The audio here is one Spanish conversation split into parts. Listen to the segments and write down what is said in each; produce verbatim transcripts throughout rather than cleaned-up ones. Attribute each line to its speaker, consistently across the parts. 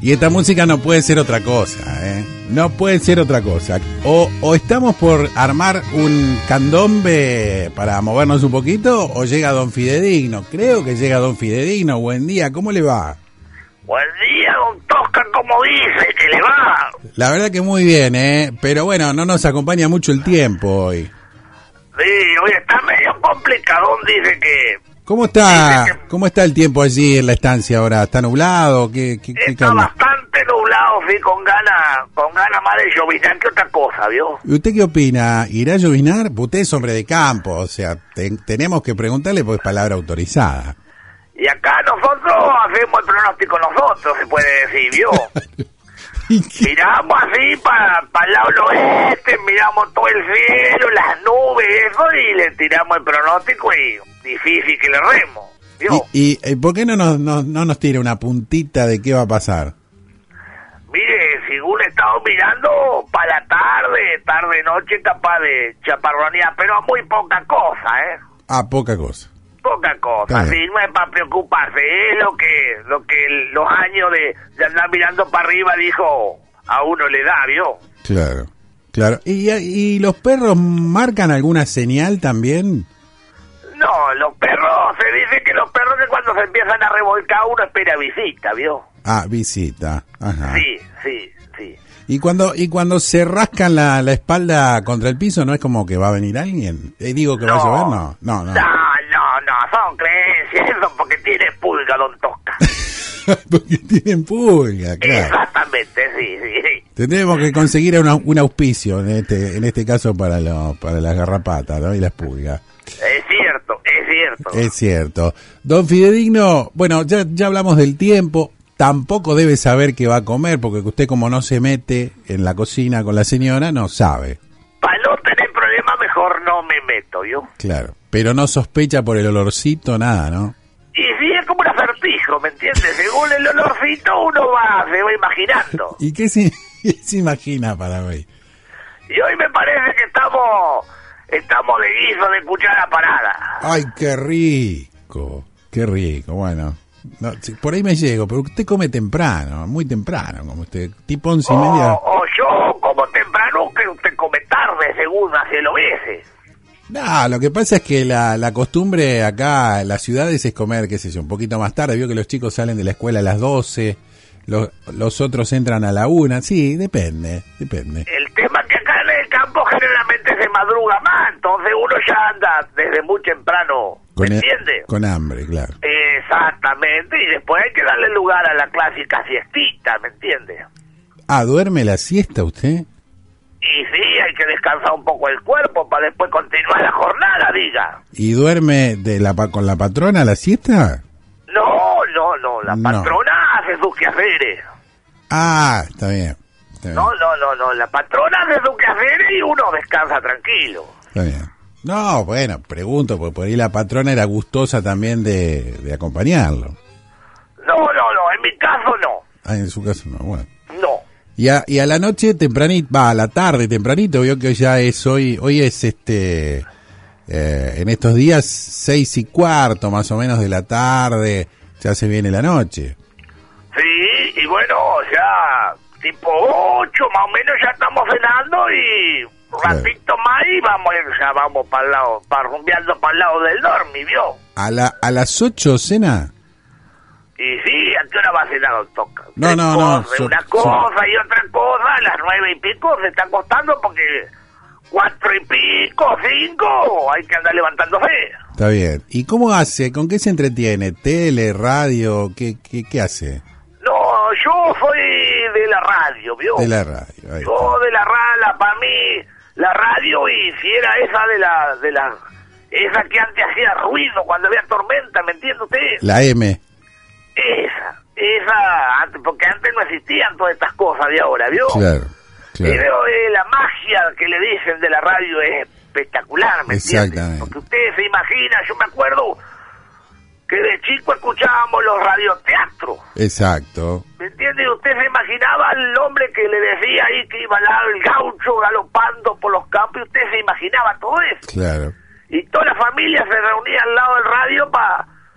Speaker 1: Y esta música no puede ser otra cosa, ¿eh? No puede ser otra cosa. O, o estamos por armar un candombe para movernos un poquito, o llega Don Fidedigno. Creo que llega Don Fidedigno. Buen día, ¿cómo le va?
Speaker 2: Buen día, don Tosca, ¿cómo dice que le va?
Speaker 1: La verdad que muy bien, ¿eh? Pero bueno, no nos acompaña mucho el tiempo hoy.
Speaker 2: Sí, hoy está medio complicadón, dice que...
Speaker 1: ¿Cómo está que, cómo está el tiempo allí en la estancia ahora? ¿Está nublado? ¿Qué, qué, qué
Speaker 2: está
Speaker 1: calma?
Speaker 2: Bastante nublado, sí, con ganas con ganas más de lloviznar que otra cosa, ¿vio?
Speaker 1: ¿Y usted qué opina? ¿Irá a lloviznar? Usted es hombre de campo, o sea, te, tenemos que preguntarle porque es palabra autorizada.
Speaker 2: Y acá nosotros hacemos el pronóstico nosotros, se puede decir, ¿vio? Miramos así para pa el lado oeste, miramos todo el cielo, las nubes, eso, y le tiramos el pronóstico y difícil que le remo, ¿vio?
Speaker 1: ¿Y, y por qué no nos, no, no nos tira una puntita de qué va a pasar?
Speaker 2: Mire, según he estado mirando, para la tarde, tarde-noche, capaz de chaparronear, pero muy poca cosa, ¿eh?
Speaker 1: Ah, poca cosa.
Speaker 2: Poca cosa, sí, no es para preocuparse, es lo que lo que los años de, de andar mirando para arriba, dijo, a uno le da, ¿vio?
Speaker 1: Claro, claro. ¿Y, y los perros marcan alguna señal también?
Speaker 2: No, los perros, se dice que los perros que cuando se empiezan a revolcar uno espera visita, ¿vio?
Speaker 1: Ah, visita, ajá.
Speaker 2: Sí, sí, sí.
Speaker 1: Y cuando y cuando se rascan la, la espalda contra el piso, ¿no es como que va a venir alguien? Eh, digo que
Speaker 2: no,
Speaker 1: va a llover, no, no, no.
Speaker 2: No, no, no, son creencias, eso porque tiene pulga, don Tosca.
Speaker 1: Porque tienen pulga, claro.
Speaker 2: Exactamente, sí, sí, sí.
Speaker 1: Tendremos que conseguir una, un auspicio en este en este caso para lo, para las garrapatas, ¿no? Y las pulgas.
Speaker 2: Es cierto, es cierto.
Speaker 1: Es cierto. Don Fidedigno, bueno, ya, ya hablamos del tiempo. Tampoco debe saber qué va a comer, porque usted como no se mete en la cocina con la señora, no sabe.
Speaker 2: Para no tener problemas, mejor no me meto, ¿yo?
Speaker 1: Claro, pero no sospecha por el olorcito, nada, ¿no?
Speaker 2: Y sí, es como un acertijo, ¿me entiendes? Según el olorcito uno va, se va imaginando.
Speaker 1: ¿Y qué se, qué se imagina para hoy?
Speaker 2: Y hoy me parece que estamos, estamos de guiso, de cuchara parada.
Speaker 1: ¡Ay, qué rico! ¡Qué rico! Bueno... No, por ahí me llego, pero usted come temprano, muy temprano, como usted, tipo once y media.
Speaker 2: O, o yo como temprano, que usted come tarde, según hace lo veces.
Speaker 1: No, lo que pasa es que la, la costumbre acá en las ciudades es comer, qué sé yo, un poquito más tarde. Vio que los chicos salen de la escuela a las doce, los, los otros entran a la una, sí, depende, depende.
Speaker 2: El tema es que acá en el campo generalmente se madruga más, entonces uno ya anda desde muy temprano, ¿me entiende?
Speaker 1: Con hambre, claro.
Speaker 2: Exactamente, y después hay que darle lugar a la clásica siestita, ¿me entiende?
Speaker 1: Ah, ¿duerme la siesta usted?
Speaker 2: Y sí, hay que descansar un poco el cuerpo para después continuar la jornada, diga.
Speaker 1: ¿Y duerme de la con la patrona la siesta?
Speaker 2: No, no, no, la
Speaker 1: No.
Speaker 2: patrona hace sus quehaceres.
Speaker 1: Ah, está bien, está bien.
Speaker 2: No, no, no, no, la patrona hace sus quehaceres y uno descansa tranquilo.
Speaker 1: Está bien. No, bueno, pregunto, porque por ahí la patrona era gustosa también de, de acompañarlo.
Speaker 2: No, no, no, en mi caso no.
Speaker 1: Ah, en su caso no, bueno.
Speaker 2: No.
Speaker 1: Y a, y a la noche tempranito, va, a la tarde tempranito, vio que ya es hoy, hoy es este, eh, en estos días seis y cuarto más o menos de la tarde, ya se viene la noche.
Speaker 2: Sí, y bueno, ya tipo ocho más o menos ya estamos cenando y un ratito más y vamos, ya vamos para el lado, para rumbeando para el lado del dormi, ¿vio?
Speaker 1: ¿A la a las ocho cena?
Speaker 2: Y sí, ¿a qué hora va a cenar, don Toca?
Speaker 1: No,
Speaker 2: Tres
Speaker 1: no, no,
Speaker 2: cosas,
Speaker 1: so-
Speaker 2: una
Speaker 1: so-
Speaker 2: cosa y otra cosa, a las nueve y pico se está acostando porque cuatro y pico, cinco, hay que andar levantándose.
Speaker 1: Está bien. ¿Y cómo hace? ¿Con qué se entretiene? ¿Tele, radio? ¿Qué, qué, qué hace?
Speaker 2: No, yo soy de la radio, ¿vio?
Speaker 1: De la radio. Ahí
Speaker 2: Yo
Speaker 1: está.
Speaker 2: de la radio, para mí, la radio, y si era esa de la, de la, esa que antes hacía ruido cuando había tormenta, ¿me entiende usted?
Speaker 1: La M.
Speaker 2: Esa, esa, antes, porque antes no existían todas estas cosas de ahora, ¿vio?
Speaker 1: Claro, claro.
Speaker 2: Pero eh, la magia que le dicen de la radio es espectacular, ¿me entiende?
Speaker 1: Exactamente.
Speaker 2: Porque usted se imagina, yo me acuerdo que de chico escuchábamos los radioteatros.
Speaker 1: Exacto.
Speaker 2: ¿Me entiende? Usted se imaginaba al hombre que le decía ahí que iba al lado el gaucho galopando por los campos, y usted se imaginaba todo eso.
Speaker 1: Claro.
Speaker 2: Y toda la familia se reunía al lado del radio para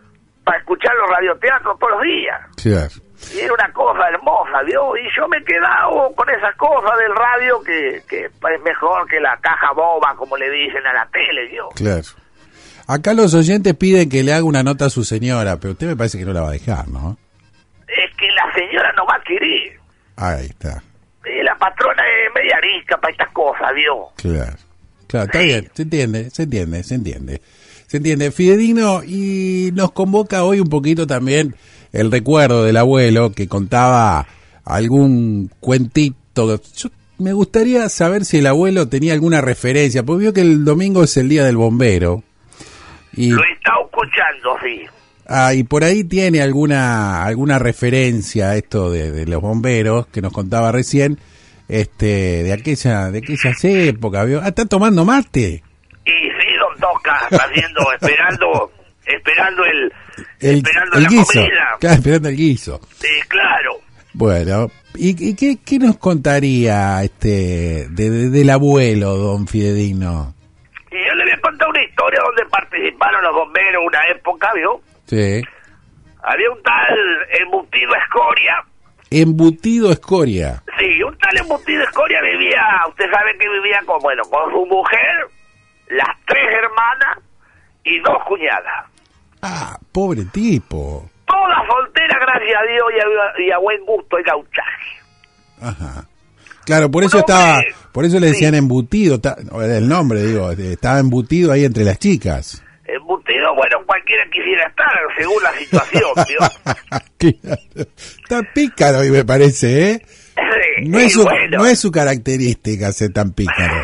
Speaker 2: para escuchar los radioteatros todos los días.
Speaker 1: Claro.
Speaker 2: Y era una cosa hermosa, ¿vio? Y yo me he quedado con esas cosas del radio que, que es mejor que la caja boba, como le dicen a la tele, ¿yo?
Speaker 1: Claro. Acá los oyentes piden que le haga una nota a su señora, pero usted me parece que no la va a dejar, ¿no?
Speaker 2: Es que la señora no va a querer.
Speaker 1: Ahí está.
Speaker 2: Y la patrona es media arisca para estas cosas, ¿vio?
Speaker 1: Claro. Claro, está
Speaker 2: Sí.
Speaker 1: bien, se entiende, se entiende, se entiende. Se entiende. Fidedigno, y nos convoca hoy un poquito también el recuerdo del abuelo que contaba algún cuentito. Yo me gustaría saber si el abuelo tenía alguna referencia, porque vio que el domingo es el día del bombero. Y,
Speaker 2: Lo he estado escuchando, sí.
Speaker 1: ah, y por ahí tiene alguna alguna referencia a esto de, de los bomberos que nos contaba recién, este, de aquella, de aquellas épocas, ¿vio? Ah, ¿está tomando mate?
Speaker 2: Y sí, don Tosca, haciendo, esperando, esperando el,
Speaker 1: El,
Speaker 2: esperando
Speaker 1: el
Speaker 2: la
Speaker 1: guiso.
Speaker 2: comida.
Speaker 1: Claro, esperando el guiso.
Speaker 2: Sí, claro.
Speaker 1: Bueno, ¿y, y qué, qué nos contaría este de, de- del abuelo, don Fidedigno?
Speaker 2: Y yo le voy a contar una historia donde participaron los bomberos una época, ¿vio?
Speaker 1: Sí.
Speaker 2: Había un tal embutido Escoria.
Speaker 1: Embutido Escoria.
Speaker 2: Sí, un tal embutido Escoria vivía, usted sabe que vivía con, bueno, con su mujer, las tres hermanas y dos cuñadas.
Speaker 1: Ah, pobre tipo.
Speaker 2: Todas solteras, gracias a Dios, y a, y a buen gusto y gauchaje.
Speaker 1: Ajá. Claro, por
Speaker 2: Un
Speaker 1: eso estaba,
Speaker 2: hombre,
Speaker 1: por eso le decían
Speaker 2: sí.
Speaker 1: embutido, ta- el nombre, digo, estaba embutido ahí entre las chicas.
Speaker 2: Embutido, bueno, cualquiera quisiera estar, según la situación, ¿vio?
Speaker 1: Claro. Está pícaro hoy me parece, ¿eh?
Speaker 2: Sí,
Speaker 1: No
Speaker 2: y
Speaker 1: es su,
Speaker 2: bueno,
Speaker 1: no es su característica ser tan pícaro.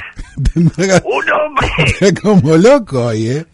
Speaker 2: un hombre,
Speaker 1: Está como loco hoy, ¿eh?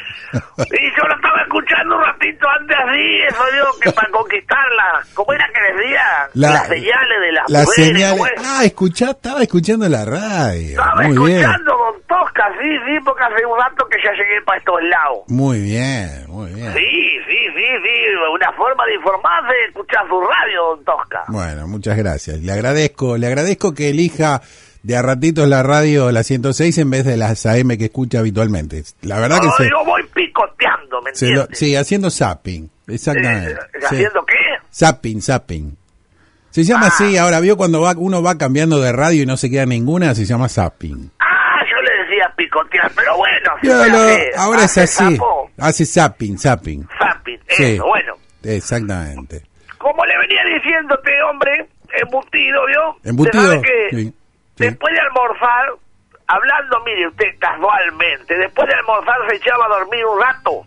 Speaker 2: y yo lo estaba escuchando un ratito antes así, eso digo que para conquistarla, ¿cómo era que decía?
Speaker 1: La-
Speaker 2: las señales de las
Speaker 1: La
Speaker 2: mujeres,
Speaker 1: señal.
Speaker 2: ¿cómo es?
Speaker 1: Ah, escuchá, estaba escuchando la radio.
Speaker 2: Estaba
Speaker 1: Muy bien.
Speaker 2: escuchando, don Tosca, sí, sí, porque hace un rato que ya llegué para estos lados.
Speaker 1: Muy bien, muy bien.
Speaker 2: Sí, sí, sí, sí, una forma de informarse es escuchar su radio, don Tosca.
Speaker 1: Bueno, muchas gracias. Le agradezco, le agradezco que elija de a ratitos la radio, la ciento seis, en vez de las A M que escucha habitualmente. La verdad
Speaker 2: No,
Speaker 1: que se,
Speaker 2: yo voy picoteando, ¿me
Speaker 1: se lo-
Speaker 2: entiendes?
Speaker 1: sí, haciendo zapping, exactamente.
Speaker 2: Eh,
Speaker 1: Sí.
Speaker 2: ¿Haciendo qué?
Speaker 1: Zapping, zapping. Se llama
Speaker 2: Ah.
Speaker 1: así, ahora vio cuando va, uno va cambiando de radio y no se queda ninguna, se llama zapping.
Speaker 2: Ah, yo le decía picotear, pero bueno. si
Speaker 1: Ya
Speaker 2: usted
Speaker 1: lo-
Speaker 2: hace-
Speaker 1: ahora es
Speaker 2: hace
Speaker 1: así,
Speaker 2: sapo,
Speaker 1: hace zapping, zapping.
Speaker 2: zapping,
Speaker 1: Sí.
Speaker 2: eso, bueno.
Speaker 1: Exactamente.
Speaker 2: Como le venía diciendo este hombre, embutido, ¿vio?
Speaker 1: Embutido,
Speaker 2: Usted sabe que
Speaker 1: sí, sí.
Speaker 2: después de almorzar, hablando, mire usted, casualmente, después de almorzar se echaba a dormir un rato.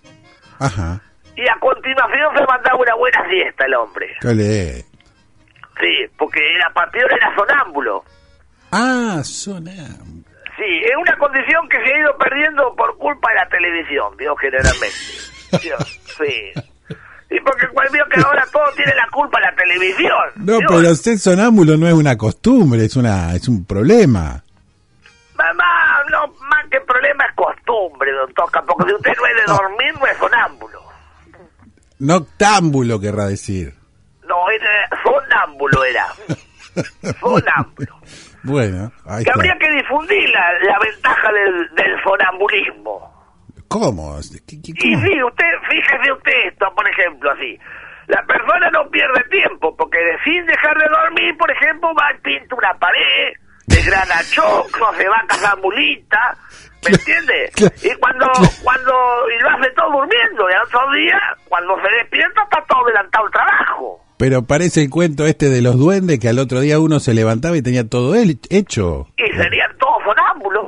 Speaker 1: Ajá.
Speaker 2: Y a continuación se mandaba una buena siesta el hombre.
Speaker 1: ¿Qué le?
Speaker 2: Sí, porque era partido, era sonámbulo.
Speaker 1: Ah, sonam.
Speaker 2: Sí, es una condición que se ha ido perdiendo por culpa de la televisión, ¿vio? Generalmente. ¿Vio? Sí. Y porque cual vio que ahora todo tiene la culpa de la televisión.
Speaker 1: No,
Speaker 2: ¿vio?
Speaker 1: pero ser sonámbulo no es una costumbre, es una es un problema.
Speaker 2: Mamá, no, más que problema es costumbre, don Tosca, porque si usted no es de dormir, no es sonámbulo.
Speaker 1: Noctámbulo querrá decir.
Speaker 2: No, era sonámbulo era. Sonámbulo.
Speaker 1: Bueno, ahí
Speaker 2: Que
Speaker 1: está.
Speaker 2: habría que difundir la, la ventaja del, del sonambulismo.
Speaker 1: ¿Cómo? ¿Qué- qué-
Speaker 2: Y
Speaker 1: cómo?
Speaker 2: sí, usted, fíjese usted esto, por ejemplo, así. La persona no pierde tiempo, porque de sin dejar de dormir, por ejemplo, va y pinta una pared, desgrana choclo, se va a cazar mulita, ¿me entiende?
Speaker 1: Claro.
Speaker 2: Y cuando, cuando, y lo hace todo durmiendo, y al otro día, cuando se despierta, está todo adelantado el trabajo.
Speaker 1: Pero parece el cuento este de los duendes que al otro día uno se levantaba y tenía todo él hecho.
Speaker 2: Y serían todos sonámbulos.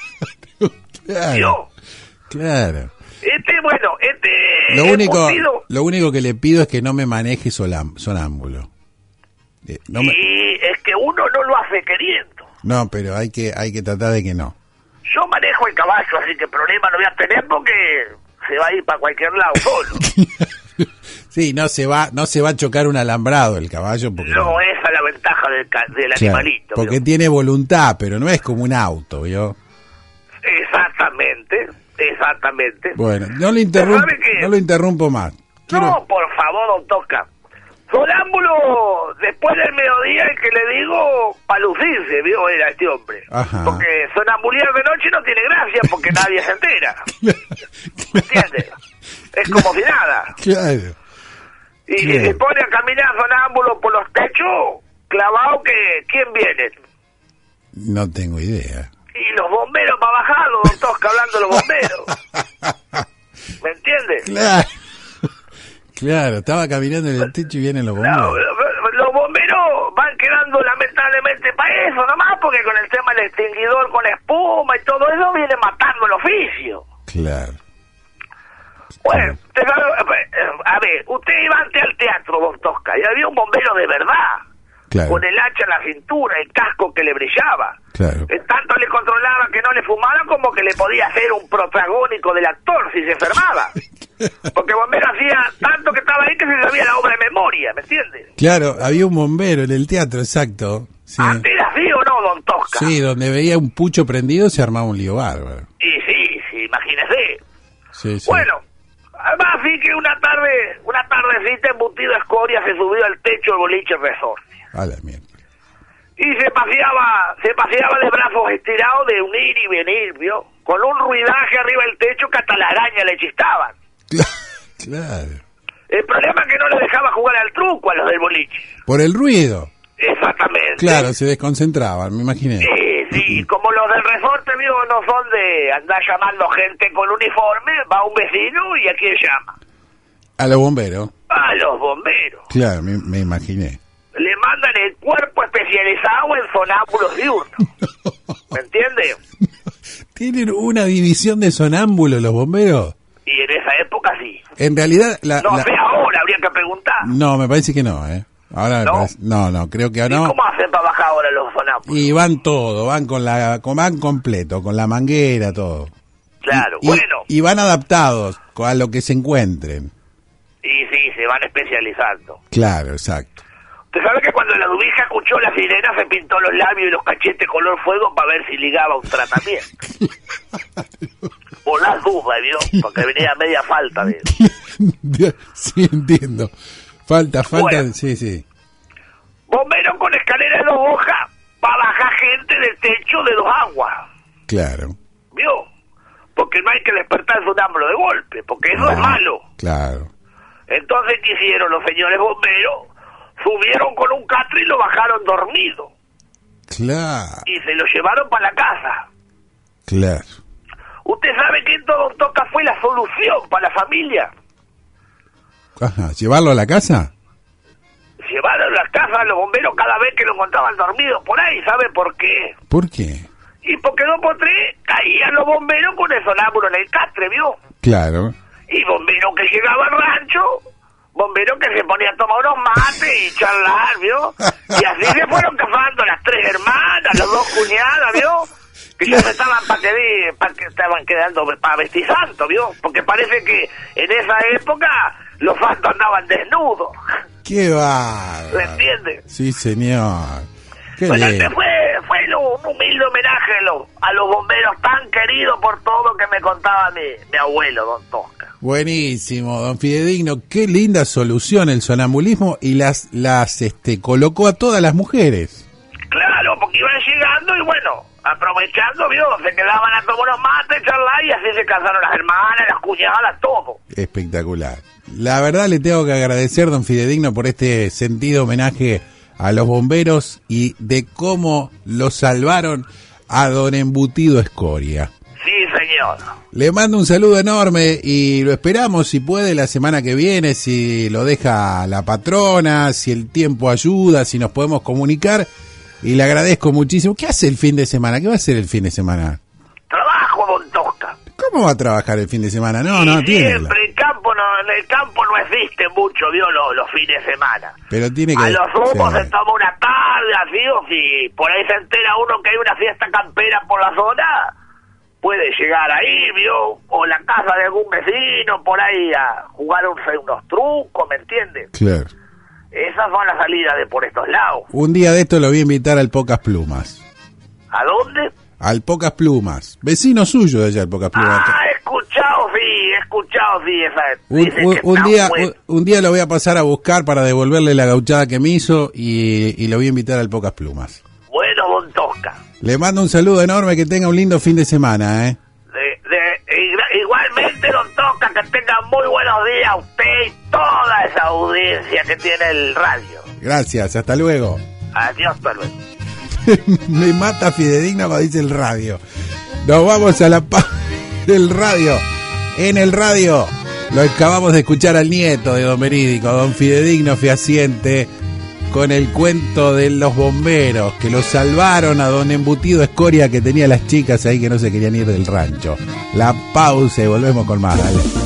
Speaker 1: Claro,
Speaker 2: Yo,
Speaker 1: claro.
Speaker 2: este, bueno, este...
Speaker 1: Lo único,
Speaker 2: embutido-
Speaker 1: lo único que le pido es que no me maneje solam- sonámbulo. Eh, no, me-
Speaker 2: Y es que uno no lo hace queriendo.
Speaker 1: no, pero hay que hay que tratar de que no.
Speaker 2: Yo manejo el caballo, así que problema no voy a tener porque se va a ir para cualquier lado solo.
Speaker 1: Sí, no se va no se va a chocar un alambrado el caballo porque
Speaker 2: No, esa es la ventaja del, ca- del
Speaker 1: Claro,
Speaker 2: animalito.
Speaker 1: porque
Speaker 2: ¿vio?
Speaker 1: tiene voluntad, pero no es como un auto, ¿vio?
Speaker 2: Exactamente, exactamente.
Speaker 1: Bueno, no lo interrumpo,
Speaker 2: ¿Sabe qué?
Speaker 1: no lo interrumpo más. Quiero-
Speaker 2: No, por favor, don Tosca. Sonámbulo, después del mediodía, el que le digo, para lucirse, ¿vio? Era este hombre.
Speaker 1: Ajá.
Speaker 2: Porque sonambulear de noche no tiene gracia porque nadie se entera. ¿Entiendes? Es como si nada.
Speaker 1: Claro.
Speaker 2: Y
Speaker 1: Claro.
Speaker 2: se pone a caminar sonámbulo por los techos, clavado que... ¿Quién viene?
Speaker 1: No tengo idea.
Speaker 2: Y los bomberos para bajarlo, don Tosca, hablando de los bomberos. ¿Me entiendes?
Speaker 1: Claro. Claro, estaba caminando en el techo y vienen los bomberos.
Speaker 2: No, los bomberos van quedando lamentablemente para eso nomás, porque con el tema del extinguidor con espuma y todo eso viene matando el oficio.
Speaker 1: Claro.
Speaker 2: Bueno, te sabe- a ver, usted iba ante al teatro, don Tosca, y había un bombero de verdad,
Speaker 1: Claro.
Speaker 2: con el hacha en la cintura, el casco que le brillaba.
Speaker 1: Claro.
Speaker 2: Eh, Tanto le controlaba que no le fumara como que le podía hacer un protagónico del actor si se enfermaba. Porque el bombero hacía tanto que estaba ahí que se sabía la obra de memoria, ¿me entiendes?
Speaker 1: Claro, había un bombero en el teatro, exacto. Sí.
Speaker 2: ¿Antes era así o no, don Tosca?
Speaker 1: Sí, donde veía un pucho prendido se armaba un lío bárbaro.
Speaker 2: Y sí, sí, imagínese.
Speaker 1: Sí, sí.
Speaker 2: Bueno, además sí que una tarde, una tardecita embutido a escoria se subió al techo del boliche Resorte.
Speaker 1: A la mierda.
Speaker 2: Y se paseaba, se paseaba de brazos estirados de unir y venir, ¿vio? Con un ruidaje arriba del techo que hasta las arañas le chistaban.
Speaker 1: Claro.
Speaker 2: El problema es que no le dejaba jugar al truco a los del boliche.
Speaker 1: Por el ruido.
Speaker 2: Exactamente.
Speaker 1: Claro, se desconcentraban, me imaginé.
Speaker 2: Sí, sí, como los del resorte, ¿vio? No son de andar llamando gente con uniforme, va un vecino y ¿a quién llama?
Speaker 1: A los bomberos.
Speaker 2: A los bomberos.
Speaker 1: Claro, me, me imaginé.
Speaker 2: Le mandan el cuerpo especializado en sonámbulos diurnos. ¿Me entiende?
Speaker 1: ¿Tienen una división de sonámbulos los bomberos?
Speaker 2: Y en esa época sí.
Speaker 1: En realidad... La,
Speaker 2: No
Speaker 1: la-
Speaker 2: sé ahora, habría que preguntar.
Speaker 1: No, me parece que no, ¿eh? Ahora me
Speaker 2: ¿No?
Speaker 1: parece- no, no, creo que
Speaker 2: ¿Y
Speaker 1: no.
Speaker 2: cómo hacen para bajar ahora los sonámbulos?
Speaker 1: Y van todo, van con la, con, van completo, con la manguera, todo.
Speaker 2: Claro,
Speaker 1: y,
Speaker 2: bueno.
Speaker 1: Y van adaptados a lo que se encuentren.
Speaker 2: Y sí, se van especializando.
Speaker 1: Claro, exacto.
Speaker 2: Usted sabe que cuando la dubija escuchó la sirena se pintó los labios y los cachetes color fuego para ver si ligaba un tratamiento. Por las dudas, ¿vio? Porque venía media falta de...
Speaker 1: Sí, entiendo. Falta, falta,
Speaker 2: Bueno.
Speaker 1: sí, sí.
Speaker 2: Bombero con escalera de dos hojas para bajar gente del techo de dos aguas,
Speaker 1: Claro.
Speaker 2: ¿vio? Porque no hay que despertar sonámbulo de golpe, porque eso
Speaker 1: No,
Speaker 2: es malo.
Speaker 1: Claro.
Speaker 2: Entonces, ¿qué hicieron los señores bomberos? Subieron con un catre y lo bajaron dormido.
Speaker 1: Claro,
Speaker 2: Y se lo llevaron para la casa.
Speaker 1: claro.
Speaker 2: ¿Usted sabe que esto, don Toca, fue la solución para la familia?
Speaker 1: Ajá, ¿llevarlo a la casa?
Speaker 2: Llevaron a la casa a los bomberos cada vez que lo encontraban dormido por ahí. ¿Sabe por qué?
Speaker 1: ¿Por qué?
Speaker 2: Y porque dos por tres caían los bomberos con el sonámbulo en el catre, ¿vio?
Speaker 1: Claro.
Speaker 2: Y bombero que llegaba al rancho, bombero que se ponía a tomar unos mates y charlar, ¿vio? Y así se fueron casando las tres hermanas, las dos cuñadas, ¿vio? Que ya se estaban para que, pa que estaban quedando para vestir santo, ¿vio? Porque parece que en esa época los santos andaban desnudos.
Speaker 1: ¡Qué bárbaro!
Speaker 2: ¿Me entiende?
Speaker 1: Sí, señor. Qué
Speaker 2: Bueno,
Speaker 1: bien.
Speaker 2: este fue, fue lo- un humilde homenaje a los, a los bomberos tan queridos por todo que me contaba mi, mi abuelo, don Tosca.
Speaker 1: Buenísimo, don Fidedigno. Qué linda solución el sonambulismo y las, las, este, colocó a todas las mujeres.
Speaker 2: Claro, porque iban llegando y bueno, aprovechando, vio, se quedaban a tomar unos mates, charlar y así se casaron las hermanas, las cuñadas, todo.
Speaker 1: Espectacular. La verdad le tengo que agradecer, don Fidedigno, por este sentido homenaje a los bomberos y de cómo lo salvaron a don Embutido Escoria.
Speaker 2: Sí, señor.
Speaker 1: Le mando un saludo enorme y lo esperamos si puede la semana que viene, si lo deja la patrona, si el tiempo ayuda, si nos podemos comunicar. Y le agradezco muchísimo. ¿Qué hace el fin de semana? ¿Qué va a hacer el fin de semana?
Speaker 2: Trabajo, don Tosca.
Speaker 1: ¿Cómo va a trabajar el fin de semana? No, no,
Speaker 2: Y
Speaker 1: tiene.
Speaker 2: siempre el campo no, en el campo no existe mucho, vio, los, los fines de semana.
Speaker 1: Pero tiene que.
Speaker 2: A los humos
Speaker 1: sí.
Speaker 2: se toma una tarde, así, o si por ahí se entera uno que hay una fiesta campera por la zona, puede llegar ahí, vio, o la casa de algún vecino, por ahí a jugar un- unos trucos, ¿me entiendes?
Speaker 1: Claro.
Speaker 2: Esas son las salidas de por estos lados.
Speaker 1: Un día de esto lo voy a invitar al Pocas Plumas.
Speaker 2: ¿A dónde?
Speaker 1: Al Pocas Plumas. Vecino suyo de allá, el Pocas Plumas.
Speaker 2: Ah, he escuchado, sí, he escuchado, sí, esa.
Speaker 1: Un,
Speaker 2: dicen
Speaker 1: un-
Speaker 2: que
Speaker 1: un
Speaker 2: está
Speaker 1: día
Speaker 2: bueno.
Speaker 1: un, un día lo voy a pasar a buscar para devolverle la gauchada que me hizo y, y lo voy a invitar al Pocas Plumas.
Speaker 2: Bueno, don Tosca.
Speaker 1: Le mando un saludo enorme, que tenga un lindo fin de semana, ¿eh?
Speaker 2: De, de, igra- igualmente, don Tosca, que tenga muy buenos días a usted y se tiene el radio.
Speaker 1: Gracias, hasta luego.
Speaker 2: Adiós, hasta luego.
Speaker 1: Me mata fidedigno cuando dice el radio. Nos vamos a la paz del radio. En el radio lo acabamos de escuchar al nieto de don Verídico, don Fidedigno Fehaciente, con el cuento de los bomberos que lo salvaron a don Embutido Escoria, que tenía las chicas ahí que no se querían ir del rancho. La pausa y volvemos con más. Dale.